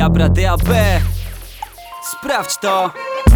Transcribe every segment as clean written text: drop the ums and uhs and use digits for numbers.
Diabra DAB. Sprawdź to.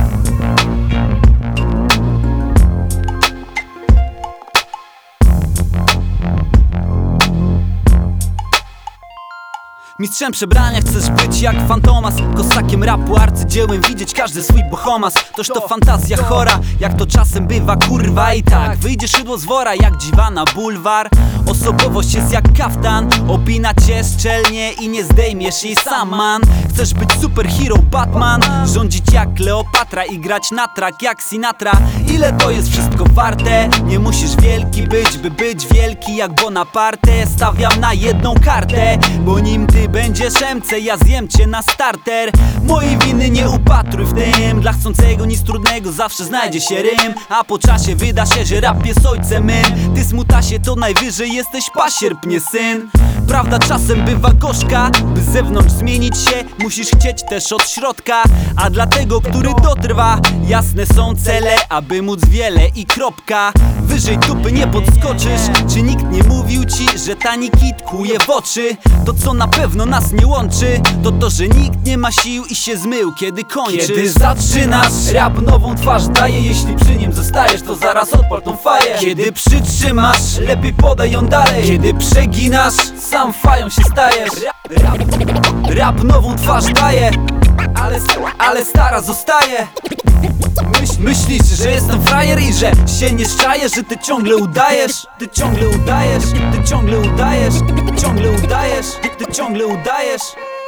Mistrzem przebrania chcesz być jak Fantomas, kosakiem rapu, arcydziełem widzieć każdy swój bohomas. Toż to fantazja chora, jak to czasem bywa, kurwa. I tak wyjdzie szydło z wora jak dziwa na bulwar. Osobowość jest jak kaftan, opina cię szczelnie i nie zdejmiesz jej sam, man. Chcesz być superhero Batman, rządzić jak Kleopatra i grać na track jak Sinatra. Ile to jest wszystko warte? Nie musisz wielki być, by być wielki jak Bonaparte. Stawiam na jedną kartę, bo nim ty będziesz MC, ja zjem cię na starter. Mojej winy nie upatruj w tym, dla chcącego nic trudnego zawsze znajdzie się rym. A po czasie wyda się, że rap jest ojcem mym. Ty smutasie, to najwyżej jesteś pasierb, nie syn. Prawda czasem bywa gorzka, by z zewnątrz zmienić się musisz chcieć też od środka. A dla tego, który dotrwa, jasne są cele, aby móc wiele i kropka. Wyżej dupy nie podskoczysz. Czy nikt nie mówił ci, że tani kit kłuje w oczy? To co na pewno nas nie łączy, to to, że nikt nie ma sił i się zmył, kiedy kończysz. Kiedy zaczynasz, rap nową twarz daje. Jeśli przy nim zostajesz, to zaraz odpal tą faję. Kiedy przytrzymasz, lepiej podaj ją dalej. Kiedy przeginasz, sam fają się stajesz. Rap nową twarz daje, ale stara zostaje. Myślisz, że jestem frajer i że się nie szczaję, że ty ciągle udajesz. Ty ciągle udajesz, ty ciągle udajesz, ty ciągle udajesz, ty ciągle udajesz.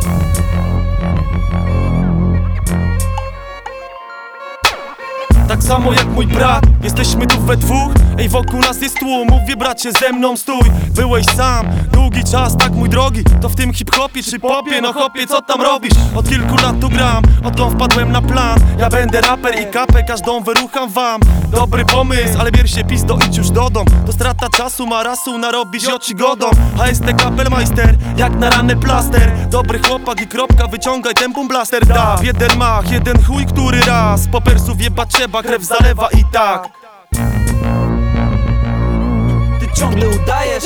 Tak samo jak mój brat, jesteśmy tu we dwóch. Ej, wokół nas jest tłum, mówię bracie ze mną stój. Byłeś sam, długi czas, tak mój drogi. To w tym hip-hopie czy popie, no chopie, co tam robisz? Od kilku lat tu gram, odkąd wpadłem na plan. Ja będę raper i kapę, każdą wyrucham wam. Dobry pomysł, ale bierz się pizdo, idź już do dom. To strata czasu, marasu, narobić oczy godą. HST Kapelmeister, jak na ranę plaster. Dobry chłopak i kropka, wyciągaj ten boom blaster. Da, jeden mach, jeden chuj, który raz po persów jebać trzeba, krew zalewa i tak. Ty ciągle udajesz.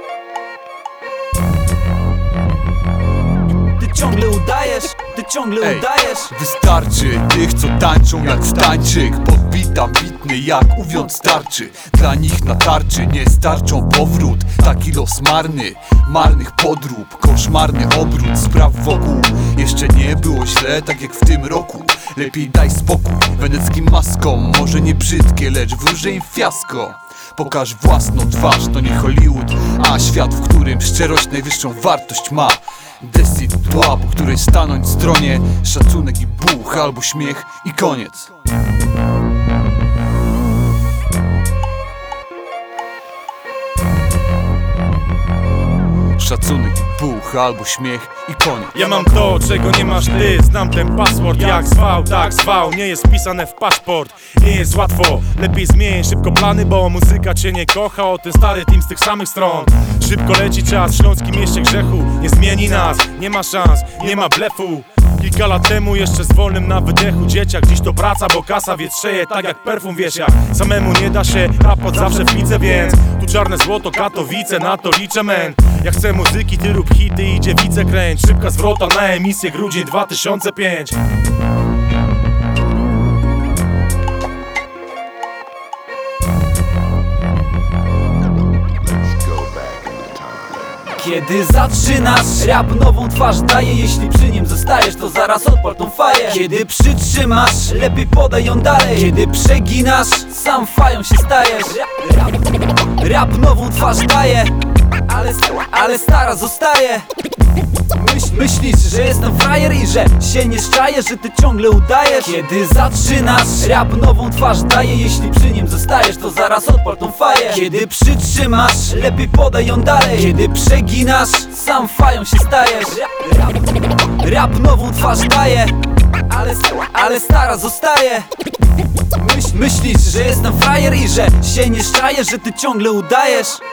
Ty ciągle udajesz. Ty ciągle udajesz. Wystarczy tych, co tańczą jak stańczyk. Podbita, bitny jak uwiąd starczy. Dla nich na tarczy nie starczą powrót. Taki los marny, marnych podrób. Koszmarny obrót spraw wokół. Jeszcze nie było źle, tak jak w tym roku. Lepiej daj spokój weneckim maskom. Może nie brzydkie, lecz wróży im fiasko. Pokaż własną twarz, to nie Hollywood, a świat, w którym szczerość najwyższą wartość ma. Decyd dła, po której stanąć stronie. Szacunek i buch, albo śmiech i koniec. Szacunek i buch, albo śmiech i koniec. Ja mam to, czego nie masz ty. Znam ten password, jak zwał, tak zwał. Nie jest wpisane w paszport, nie jest łatwo. Lepiej zmień szybko plany, bo muzyka cię nie kocha. O ten stary team z tych samych stron. Szybko leci czas w śląskim mieście grzechu. Nie zmieni nas, nie ma szans, nie ma blefu. Kilka lat temu jeszcze z wolnym na wydechu dzieciak. Dziś to praca, bo kasa wietrzeje tak jak perfum, wiesz jak. Samemu nie da się, rap od zawsze w pizzę, więc tu czarne złoto, Katowice, na to liczę, men. Ja chcę muzyki, ty rób hity i dziewice kręć. Szybka zwrota na emisję, grudzień 2005. Kiedy zaczynasz, rap nową twarz daje. Jeśli przy nim zostajesz, to zaraz odpal tą faję. Kiedy przytrzymasz, lepiej podaj ją dalej. Kiedy przeginasz, sam fają się stajesz. Rap nową twarz daje, ale stara zostaje. Myślisz, że jestem frajer i że się nie szczaję, że ty ciągle udajesz. Kiedy zaczynasz, rap nową twarz daje. Jeśli przy nim zostajesz, to zaraz odpal tą faję. Kiedy przytrzymasz, lepiej podaj ją dalej. Kiedy przeginasz, sam fają się stajesz. Rap nową twarz daje, ale stara zostaje. Myślisz, że jestem frajer i że się nie szczaję, że ty ciągle udajesz.